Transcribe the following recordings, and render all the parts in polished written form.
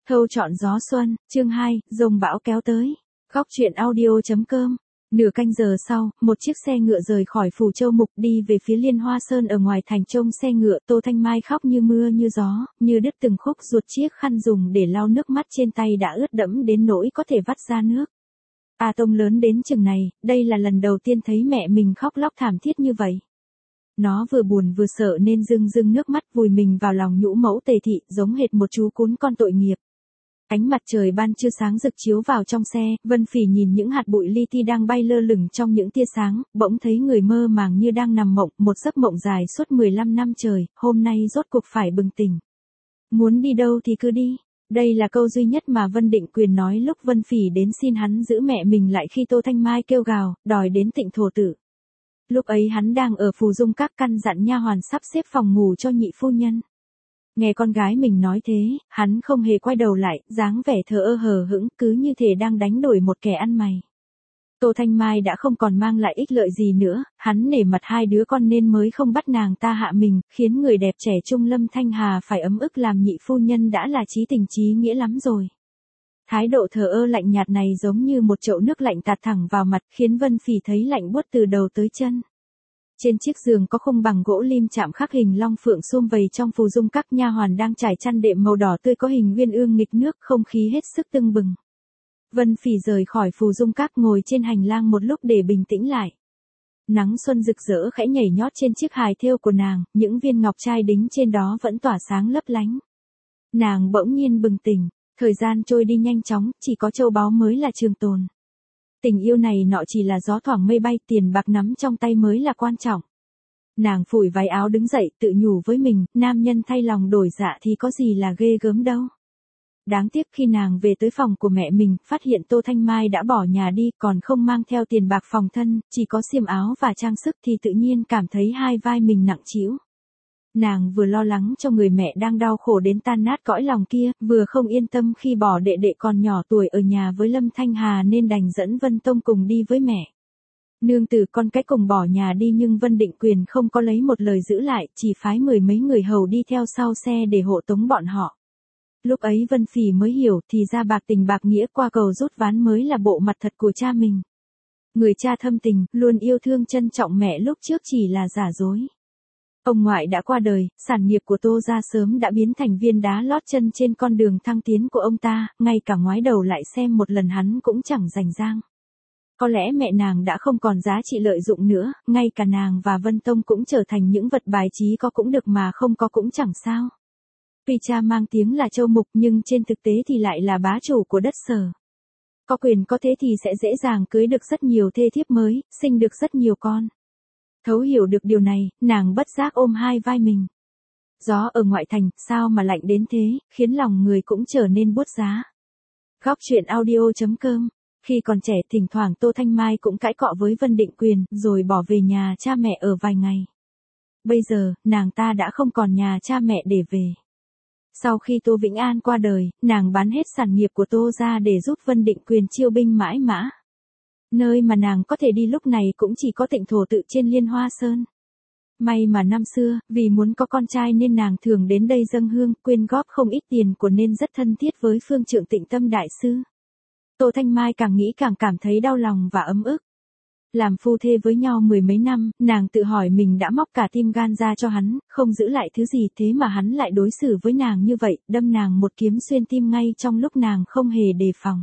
Thâu chọn gió xuân, chương 2, dông bão kéo tới. Góc truyện audio.com. Nửa canh giờ sau, một chiếc xe ngựa rời khỏi Phù Châu Mục đi về phía Liên Hoa Sơn ở ngoài thành. Trông xe ngựa, Tô Thanh Mai khóc như mưa như gió, như đứt từng khúc ruột, chiếc khăn dùng để lau nước mắt trên tay đã ướt đẫm đến nỗi có thể vắt ra nước. A Tông lớn đến chừng này, đây là lần đầu tiên thấy mẹ mình khóc lóc thảm thiết như vậy. Nó vừa buồn vừa sợ nên rưng rưng nước mắt vùi mình vào lòng nhũ mẫu Tề Thị, giống hệt một chú cún con tội nghiệp. Ánh mặt trời ban trưa sáng rực chiếu vào trong xe, Vân Phỉ nhìn những hạt bụi li ti đang bay lơ lửng trong những tia sáng, bỗng thấy người mơ màng như đang nằm mộng, một giấc mộng dài suốt 15 năm trời, hôm nay rốt cuộc phải bừng tỉnh. Muốn đi đâu thì cứ đi. Đây là câu duy nhất mà Vân Định Quyền nói lúc Vân Phỉ đến xin hắn giữ mẹ mình lại khi Tô Thanh Mai kêu gào, đòi đến Tịnh Thổ Tự. Lúc ấy hắn đang ở Phù Dung Các căn dặn nha hoàn sắp xếp phòng ngủ cho nhị phu nhân. Nghe con gái mình nói thế, hắn không hề quay đầu lại, dáng vẻ thờ ơ hờ hững, cứ như thể đang đánh đổi một kẻ ăn mày. Tô Thanh Mai đã không còn mang lại ích lợi gì nữa, hắn nể mặt hai đứa con nên mới không bắt nàng ta hạ mình, khiến người đẹp trẻ trung Lâm Thanh Hà phải ấm ức làm nhị phu nhân đã là chí tình chí nghĩa lắm rồi. Thái độ thờ ơ lạnh nhạt này giống như một chậu nước lạnh tạt thẳng vào mặt, khiến Vân Phỉ thấy lạnh buốt từ đầu tới chân. Trên chiếc giường có khung bằng gỗ lim chạm khắc hình long phượng sum vầy trong Phù Dung Các, nha hoàn đang trải chăn đệm màu đỏ tươi có hình uyên ương nghịch nước, không khí hết sức tưng bừng. Vân Phỉ rời khỏi Phù Dung Các, ngồi trên hành lang một lúc để bình tĩnh lại. Nắng xuân rực rỡ khẽ nhảy nhót trên chiếc hài thêu của nàng, những viên ngọc trai đính trên đó vẫn tỏa sáng lấp lánh. Nàng bỗng nhiên bừng tỉnh, thời gian trôi đi nhanh chóng, chỉ có châu báu mới là trường tồn. Tình yêu này nọ chỉ là gió thoảng mây bay, tiền bạc nắm trong tay mới là quan trọng. Nàng phủi váy áo đứng dậy, tự nhủ với mình, nam nhân thay lòng đổi dạ thì có gì là ghê gớm đâu. Đáng tiếc khi nàng về tới phòng của mẹ mình, phát hiện Tô Thanh Mai đã bỏ nhà đi, còn không mang theo tiền bạc phòng thân, chỉ có xiêm áo và trang sức, thì tự nhiên cảm thấy hai vai mình nặng trĩu. Nàng vừa lo lắng cho người mẹ đang đau khổ đến tan nát cõi lòng kia, vừa không yên tâm khi bỏ đệ đệ còn nhỏ tuổi ở nhà với Lâm Thanh Hà nên đành dẫn Vân Tông cùng đi với mẹ. Nương tử con cái cùng bỏ nhà đi, nhưng Vân Định Quyền không có lấy một lời giữ lại, chỉ phái mười mấy người hầu đi theo sau xe để hộ tống bọn họ. Lúc ấy Vân Phỉ mới hiểu, thì ra bạc tình bạc nghĩa qua cầu rút ván mới là bộ mặt thật của cha mình. Người cha thâm tình, luôn yêu thương trân trọng mẹ lúc trước chỉ là giả dối. Ông ngoại đã qua đời, sản nghiệp của Tô gia sớm đã biến thành viên đá lót chân trên con đường thăng tiến của ông ta, ngay cả ngoái đầu lại xem một lần hắn cũng chẳng rành rang. Có lẽ mẹ nàng đã không còn giá trị lợi dụng nữa, ngay cả nàng và Vân Tông cũng trở thành những vật bài trí, có cũng được mà không có cũng chẳng sao. Tuy cha mang tiếng là Châu Mục nhưng trên thực tế thì lại là bá chủ của đất Sở. Có quyền có thế thì sẽ dễ dàng cưới được rất nhiều thê thiếp mới, sinh được rất nhiều con. Thấu hiểu được điều này, nàng bất giác ôm hai vai mình. Gió ở ngoại thành, sao mà lạnh đến thế, khiến lòng người cũng trở nên buốt giá. Góc truyện audio.com. Khi còn trẻ, thỉnh thoảng Tô Thanh Mai cũng cãi cọ với Vân Định Quyền, rồi bỏ về nhà cha mẹ ở vài ngày. Bây giờ, nàng ta đã không còn nhà cha mẹ để về. Sau khi Tô Vĩnh An qua đời, nàng bán hết sản nghiệp của Tô ra để giúp Vân Định Quyền chiêu binh mãi mã. Nơi mà nàng có thể đi lúc này cũng chỉ có Tịnh Thổ Tự trên Liên Hoa Sơn. May mà năm xưa, vì muốn có con trai nên nàng thường đến đây dâng hương, quyên góp không ít tiền của nên rất thân thiết với phương trượng Tịnh Tâm đại sư. Tô Thanh Mai càng nghĩ càng cảm thấy đau lòng và ấm ức. Làm phu thê với nhau mười mấy năm, nàng tự hỏi mình đã móc cả tim gan ra cho hắn, không giữ lại thứ gì, thế mà hắn lại đối xử với nàng như vậy, đâm nàng một kiếm xuyên tim ngay trong lúc nàng không hề đề phòng.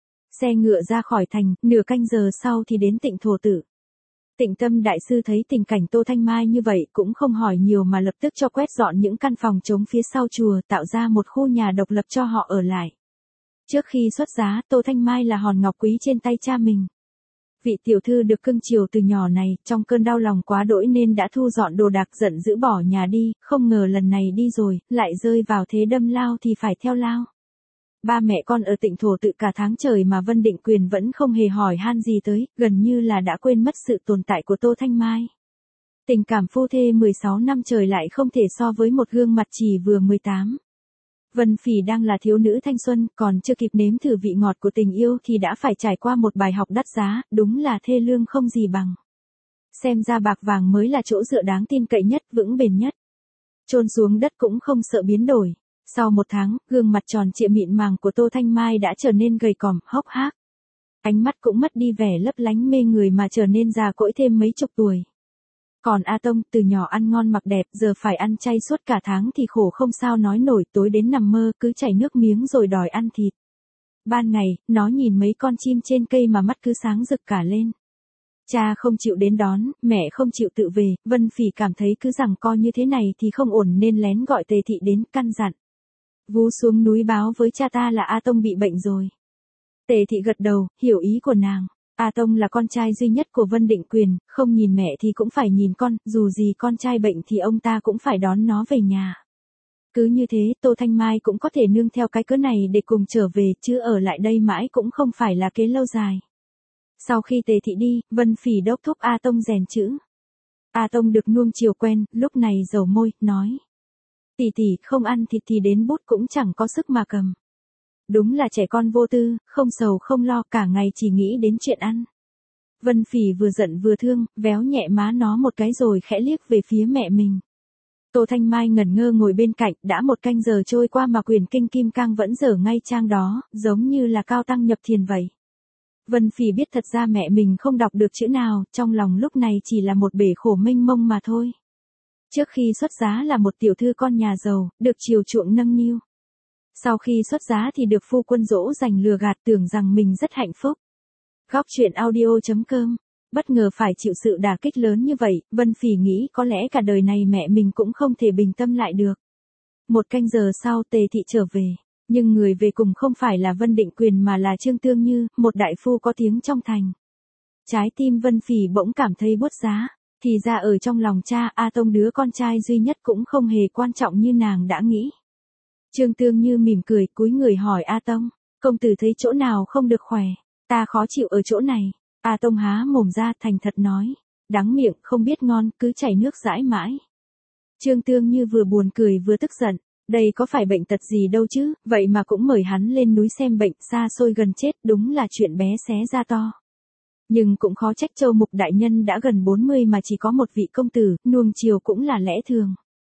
Xe ngựa ra khỏi thành, nửa canh giờ sau thì đến Tịnh Thổ Tự. Tịnh Tâm đại sư thấy tình cảnh Tô Thanh Mai như vậy cũng không hỏi nhiều mà lập tức cho quét dọn những căn phòng trống phía sau chùa, tạo ra một khu nhà độc lập cho họ ở lại. Trước khi xuất giá, Tô Thanh Mai là hòn ngọc quý trên tay cha mình. Vị tiểu thư được cưng chiều từ nhỏ này, trong cơn đau lòng quá đỗi nên đã thu dọn đồ đạc, giận dữ bỏ nhà đi, không ngờ lần này đi rồi, lại rơi vào thế đâm lao thì phải theo lao. Ba mẹ con ở Tịnh Thổ Tự cả tháng trời mà Vân Định Quyền vẫn không hề hỏi han gì tới, gần như là đã quên mất sự tồn tại của Tô Thanh Mai. Tình cảm phu thê 16 năm trời lại không thể so với một gương mặt chỉ vừa 18. Vân Phỉ đang là thiếu nữ thanh xuân, còn chưa kịp nếm thử vị ngọt của tình yêu thì đã phải trải qua một bài học đắt giá, đúng là thê lương không gì bằng. Xem ra bạc vàng mới là chỗ dựa đáng tin cậy nhất, vững bền nhất. Chôn xuống đất cũng không sợ biến đổi. Sau 1 tháng, gương mặt tròn trịa mịn màng của Tô Thanh Mai đã trở nên gầy còm, hốc hác. Ánh mắt cũng mất đi vẻ lấp lánh mê người mà trở nên già cỗi thêm mấy chục tuổi. Còn A Tông, từ nhỏ ăn ngon mặc đẹp, giờ phải ăn chay suốt cả tháng thì khổ không sao nói nổi, tối đến nằm mơ cứ chảy nước miếng rồi đòi ăn thịt. Ban ngày, nó nhìn mấy con chim trên cây mà mắt cứ sáng rực cả lên. Cha không chịu đến đón, mẹ không chịu tự về, Vân Phỉ cảm thấy cứ giằng co như thế này thì không ổn nên lén gọi Tề Thị đến căn dặn. Vú xuống núi báo với cha ta là A Tông bị bệnh rồi. Tề Thị gật đầu, hiểu ý của nàng. A Tông là con trai duy nhất của Vân Định Quyền, không nhìn mẹ thì cũng phải nhìn con, dù gì con trai bệnh thì ông ta cũng phải đón nó về nhà. Cứ như thế, Tô Thanh Mai cũng có thể nương theo cái cớ này để cùng trở về, chứ ở lại đây mãi cũng không phải là kế lâu dài. Sau khi Tề Thị đi, Vân Phỉ đốc thúc A Tông rèn chữ. A Tông được nuông chiều quen, lúc này dầu môi, nói. Tỷ tỷ, không ăn thịt thì đến bút cũng chẳng có sức mà cầm. Đúng là trẻ con vô tư, không sầu không lo, cả ngày chỉ nghĩ đến chuyện ăn. Vân Phỉ vừa giận vừa thương, véo nhẹ má nó một cái rồi khẽ liếc về phía mẹ mình. Tô Thanh Mai ngẩn ngơ ngồi bên cạnh, đã 1 canh giờ trôi qua mà quyển kinh Kim Cang vẫn dở ngay trang đó, giống như là cao tăng nhập thiền vậy. Vân Phỉ biết thật ra mẹ mình không đọc được chữ nào, trong lòng lúc này chỉ là một bể khổ mênh mông mà thôi. Trước khi xuất giá là một tiểu thư con nhà giàu, được chiều chuộng nâng niu. Sau khi xuất giá thì được phu quân dỗ dành lừa gạt, tưởng rằng mình rất hạnh phúc. Góc truyện audio.com. Bất ngờ phải chịu sự đả kích lớn như vậy, Vân Phỉ nghĩ có lẽ cả đời này mẹ mình cũng không thể bình tâm lại được. 1 canh giờ sau Tề Thị trở về. Nhưng người về cùng không phải là Vân Định Quyền mà là Trương Tương Như, một đại phu có tiếng trong thành. Trái tim Vân Phỉ bỗng cảm thấy buốt giá. Thì ra ở trong lòng cha, A Tông đứa con trai duy nhất cũng không hề quan trọng như nàng đã nghĩ. Trương Tương Như mỉm cười, cúi người hỏi A Tông, công tử thấy chỗ nào không được khỏe, ta khó chịu ở chỗ này. A Tông há mồm ra thành thật nói, đắng miệng, không biết ngon, cứ chảy nước dãi mãi. Trương Tương Như vừa buồn cười vừa tức giận, đây có phải bệnh tật gì đâu chứ, vậy mà cũng mời hắn lên núi xem bệnh, xa xôi gần chết, đúng là chuyện bé xé ra to. Nhưng cũng khó trách Châu Mục đại nhân đã gần 40 mà chỉ có một vị công tử, nuông chiều cũng là lẽ thường.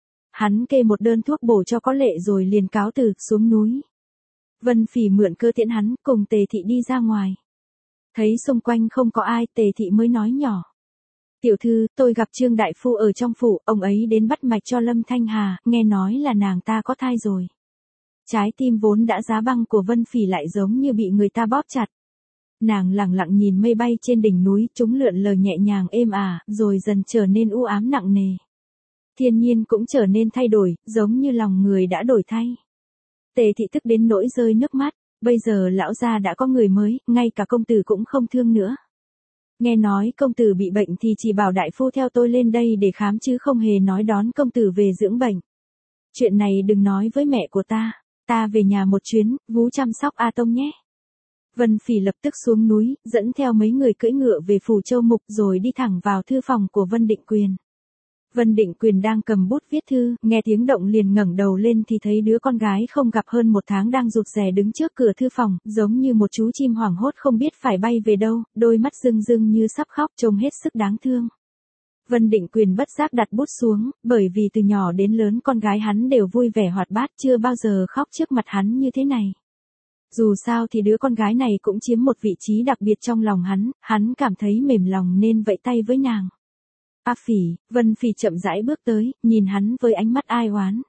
Hắn kê một đơn thuốc bổ cho có lệ rồi liền cáo từ, xuống núi. Vân Phỉ mượn cơ tiễn hắn, cùng Tề Thị đi ra ngoài. Thấy xung quanh không có ai, Tề Thị mới nói nhỏ. Tiểu thư, tôi gặp Trương đại phu ở trong phủ, ông ấy đến bắt mạch cho Lâm Thanh Hà, nghe nói là nàng ta có thai rồi. Trái tim vốn đã giá băng của Vân Phỉ lại giống như bị người ta bóp chặt. Nàng lặng lặng nhìn mây bay trên đỉnh núi, chúng lượn lờ nhẹ nhàng êm ả, rồi dần trở nên u ám nặng nề. Thiên nhiên cũng trở nên thay đổi, giống như lòng người đã đổi thay. Tề Thị tức đến nỗi rơi nước mắt, bây giờ lão gia đã có người mới, ngay cả công tử cũng không thương nữa. Nghe nói công tử bị bệnh thì chỉ bảo đại phu theo tôi lên đây để khám chứ không hề nói đón công tử về dưỡng bệnh. Chuyện này đừng nói với mẹ của ta về nhà một chuyến, vú chăm sóc A Tông nhé. Vân Phỉ lập tức xuống núi, dẫn theo mấy người cưỡi ngựa về phủ Châu Mục rồi đi thẳng vào thư phòng của Vân Định Quyền. Vân Định Quyền đang cầm bút viết thư, nghe tiếng động liền ngẩng đầu lên thì thấy đứa con gái không gặp hơn 1 tháng đang rụt rè đứng trước cửa thư phòng, giống như một chú chim hoảng hốt không biết phải bay về đâu, đôi mắt rưng rưng như sắp khóc, trông hết sức đáng thương. Vân Định Quyền bất giác đặt bút xuống, bởi vì từ nhỏ đến lớn con gái hắn đều vui vẻ hoạt bát, chưa bao giờ khóc trước mặt hắn như thế này. Dù sao thì đứa con gái này cũng chiếm một vị trí đặc biệt trong lòng hắn cảm thấy mềm lòng nên vẫy tay với nàng. A Phỉ, Vân Phỉ chậm rãi bước tới, nhìn hắn với ánh mắt ai oán.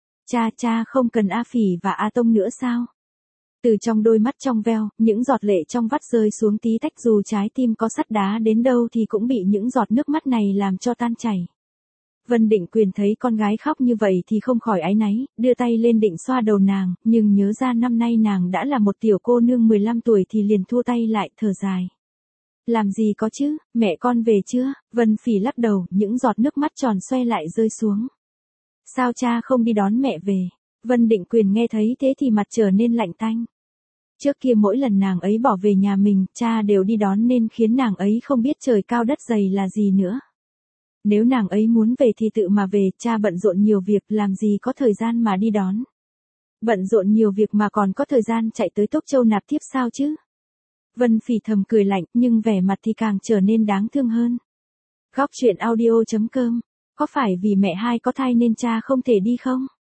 Cha không cần A Phỉ và A Tông nữa sao? Từ trong đôi mắt trong veo, những giọt lệ trong vắt rơi xuống tí tách, dù trái tim có sắt đá đến đâu thì cũng bị những giọt nước mắt này làm cho tan chảy. Vân Định Quyền thấy con gái khóc như vậy thì không khỏi áy náy, đưa tay lên định xoa đầu nàng, nhưng nhớ ra năm nay nàng đã là một tiểu cô nương 15 tuổi thì liền thua tay lại, thở dài. Làm gì có chứ, mẹ con về chưa? Vân Phỉ lắc đầu, những giọt nước mắt tròn xoe lại rơi xuống. Sao cha không đi đón mẹ về? Vân Định Quyền nghe thấy thế thì mặt trở nên lạnh tanh. Trước kia mỗi lần nàng ấy bỏ về nhà mình, cha đều đi đón nên khiến nàng ấy không biết trời cao đất dày là gì nữa. Nếu nàng ấy muốn về thì tự mà về, cha bận rộn nhiều việc, làm gì có thời gian mà đi đón. Bận rộn nhiều việc mà còn có thời gian chạy tới Tốc Châu nạp thiếp sao chứ? Vân Phỉ thầm cười lạnh, nhưng vẻ mặt thì càng trở nên đáng thương hơn. Góc truyện audio.com. Có phải vì mẹ hai có thai nên cha không thể đi không?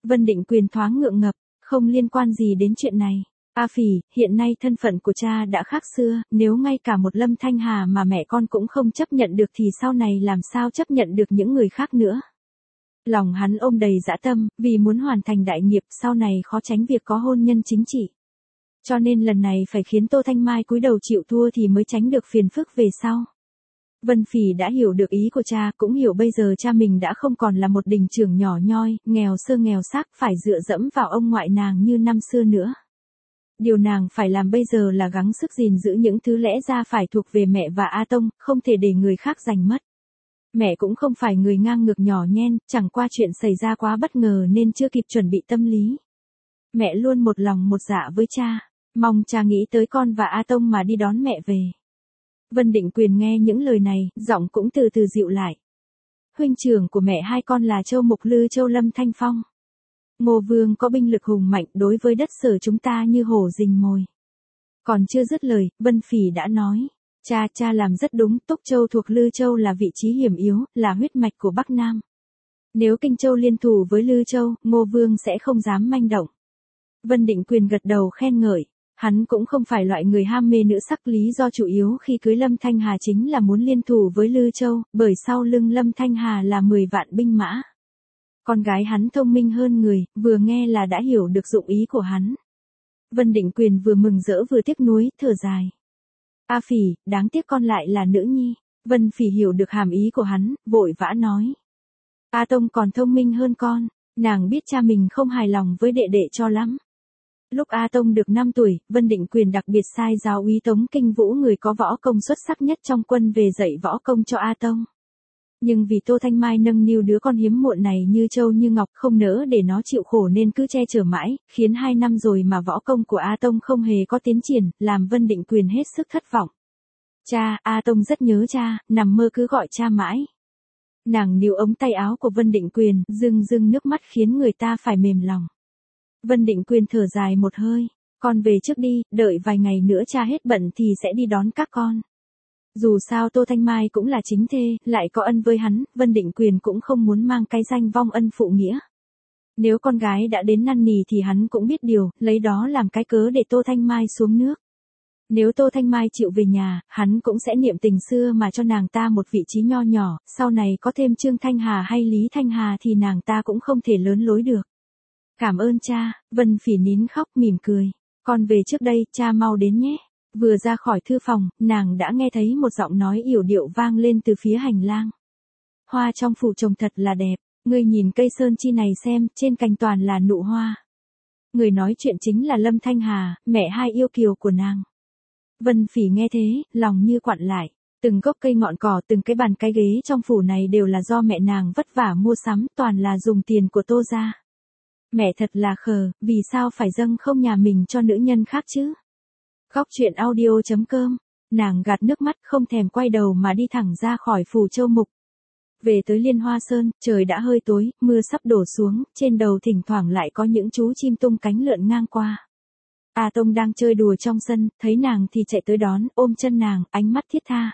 Vân Định Quyền thoáng ngượng ngập, không liên quan gì đến chuyện này. A Phỉ, hiện nay thân phận của cha đã khác xưa, nếu ngay cả một Lâm Thanh Hà mà mẹ con cũng không chấp nhận được thì sau này làm sao chấp nhận được những người khác nữa. Lòng hắn ôm đầy dã tâm, vì muốn hoàn thành đại nghiệp sau này khó tránh việc có hôn nhân chính trị. Cho nên lần này phải khiến Tô Thanh Mai cúi đầu chịu thua thì mới tránh được phiền phức về sau. Vân Phỉ đã hiểu được ý của cha, cũng hiểu bây giờ cha mình đã không còn là một đình trưởng nhỏ nhoi, nghèo sơ nghèo xác phải dựa dẫm vào ông ngoại nàng như năm xưa nữa. Điều nàng phải làm bây giờ là gắng sức gìn giữ những thứ lẽ ra phải thuộc về mẹ và A Tông, không thể để người khác giành mất. Mẹ cũng không phải người ngang ngược nhỏ nhen, chẳng qua chuyện xảy ra quá bất ngờ nên chưa kịp chuẩn bị tâm lý. Mẹ luôn một lòng một dạ với cha, mong cha nghĩ tới con và A Tông mà đi đón mẹ về. Vân Định Quyền nghe những lời này, giọng cũng từ từ dịu lại. Huynh trưởng của mẹ hai con là Châu Mục Lư Châu Lâm Thanh Phong. Ngô Vương có binh lực hùng mạnh đối với đất Sở chúng ta như hổ rình mồi. Còn chưa dứt lời, Vân Phỉ đã nói. Cha làm rất đúng, Túc Châu thuộc Lư Châu là vị trí hiểm yếu, là huyết mạch của Bắc Nam. Nếu Kinh Châu liên thủ với Lư Châu, Ngô Vương sẽ không dám manh động. Vân Định Quyền gật đầu khen ngợi. Hắn cũng không phải loại người ham mê nữ sắc, lý do chủ yếu khi cưới Lâm Thanh Hà chính là muốn liên thủ với Lư Châu, bởi sau lưng Lâm Thanh Hà là 10 vạn binh mã. Con gái hắn thông minh hơn người, vừa nghe là đã hiểu được dụng ý của hắn. Vân Định Quyền vừa mừng rỡ vừa tiếc nuối, thở dài. A Phỉ, đáng tiếc con lại là nữ nhi. Vân Phỉ hiểu được hàm ý của hắn, vội vã nói. A Tông còn thông minh hơn con, nàng biết cha mình không hài lòng với đệ đệ cho lắm. Lúc A Tông được 5 tuổi, Vân Định Quyền đặc biệt sai giáo úy Tống Kinh Vũ, người có võ công xuất sắc nhất trong quân, về dạy võ công cho A Tông. Nhưng vì Tô Thanh Mai nâng niu đứa con hiếm muộn này như châu như ngọc, không nỡ để nó chịu khổ nên cứ che chở mãi, khiến 2 năm rồi mà võ công của A Tông không hề có tiến triển, làm Vân Định Quyền hết sức thất vọng. Cha, A Tông rất nhớ cha, nằm mơ cứ gọi cha mãi. Nàng níu ống tay áo của Vân Định Quyền, rưng nước mắt khiến người ta phải mềm lòng. Vân Định Quyền thở dài một hơi. Con về trước đi, đợi vài ngày nữa cha hết bận thì sẽ đi đón các con. Dù sao Tô Thanh Mai cũng là chính thê, lại có ân với hắn, Vân Định Quyền cũng không muốn mang cái danh vong ân phụ nghĩa. Nếu con gái đã đến năn nỉ thì hắn cũng biết điều, lấy đó làm cái cớ để Tô Thanh Mai xuống nước. Nếu Tô Thanh Mai chịu về nhà, hắn cũng sẽ niệm tình xưa mà cho nàng ta một vị trí nho nhỏ, sau này có thêm Trương Thanh Hà hay Lý Thanh Hà thì nàng ta cũng không thể lớn lối được. Cảm ơn cha, Vân Phỉ nín khóc mỉm cười. Con về trước đây, cha mau đến nhé. Vừa ra khỏi thư phòng, nàng đã nghe thấy một giọng nói yểu điệu vang lên từ phía hành lang. Hoa trong phủ trồng thật là đẹp, ngươi nhìn cây sơn chi này xem, trên cành toàn là nụ hoa. Người nói chuyện chính là Lâm Thanh Hà, mẹ hai yêu kiều của nàng. Vân Phỉ nghe thế, lòng như quặn lại. Từng gốc cây ngọn cỏ, từng cái bàn cái ghế trong phủ này đều là do mẹ nàng vất vả mua sắm, toàn là dùng tiền của Tô gia. Mẹ thật là khờ, vì sao phải dâng không nhà mình cho nữ nhân khác chứ? Góc truyện audio.com, nàng gạt nước mắt không thèm quay đầu mà đi thẳng ra khỏi phủ Châu Mục. Về tới Liên Hoa Sơn, trời đã hơi tối, mưa sắp đổ xuống, trên đầu thỉnh thoảng lại có những chú chim tung cánh lượn ngang qua. A Tông đang chơi đùa trong sân, thấy nàng thì chạy tới đón, ôm chân nàng, ánh mắt thiết tha.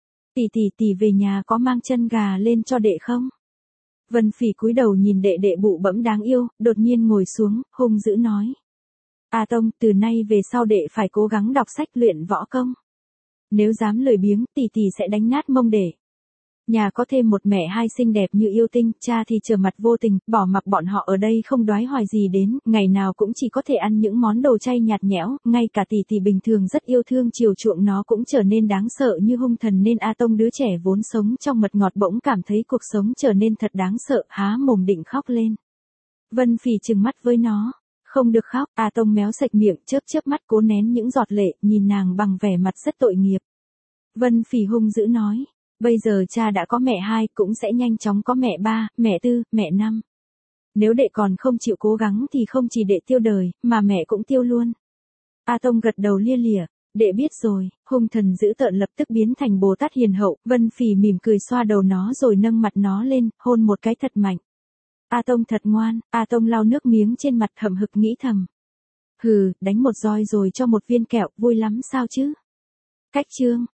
Tỷ về nhà có mang chân gà lên cho đệ không? Vân Phỉ cúi đầu nhìn đệ đệ bụ bẫm đáng yêu, đột nhiên ngồi xuống, hung dữ nói. A Tông, từ nay về sau đệ phải cố gắng đọc sách luyện võ công. Nếu dám lười biếng, tỷ sẽ đánh nát mông đệ. Nhà có thêm một mẹ hai xinh đẹp như yêu tinh, cha thì trở mặt vô tình, bỏ mặc bọn họ ở đây không đoái hoài gì đến, ngày nào cũng chỉ có thể ăn những món đồ chay nhạt nhẽo, ngay cả tỷ bình thường rất yêu thương chiều chuộng nó cũng trở nên đáng sợ như hung thần, nên A Tông đứa trẻ vốn sống trong mật ngọt bỗng cảm thấy cuộc sống trở nên thật đáng sợ, há mồm định khóc lên. Vân Phỉ trừng mắt với nó. Không được khóc, A Tông méo sạch miệng, chớp mắt cố nén những giọt lệ, nhìn nàng bằng vẻ mặt rất tội nghiệp. Vân Phỉ hung dữ nói. Bây giờ cha đã có mẹ hai, cũng sẽ nhanh chóng có mẹ ba, mẹ tư, mẹ năm. Nếu đệ còn không chịu cố gắng thì không chỉ đệ tiêu đời, mà mẹ cũng tiêu luôn. A Tông gật đầu lia lịa, đệ biết rồi. Hung thần dữ tợn lập tức biến thành Bồ Tát hiền hậu. Vân Phỉ mỉm cười xoa đầu nó rồi nâng mặt nó lên, hôn một cái thật mạnh. A Tông thật ngoan. A Tông lau nước miếng trên mặt hậm hực nghĩ thầm. Hừ, đánh một roi rồi cho một viên kẹo, vui lắm sao chứ? Cách chương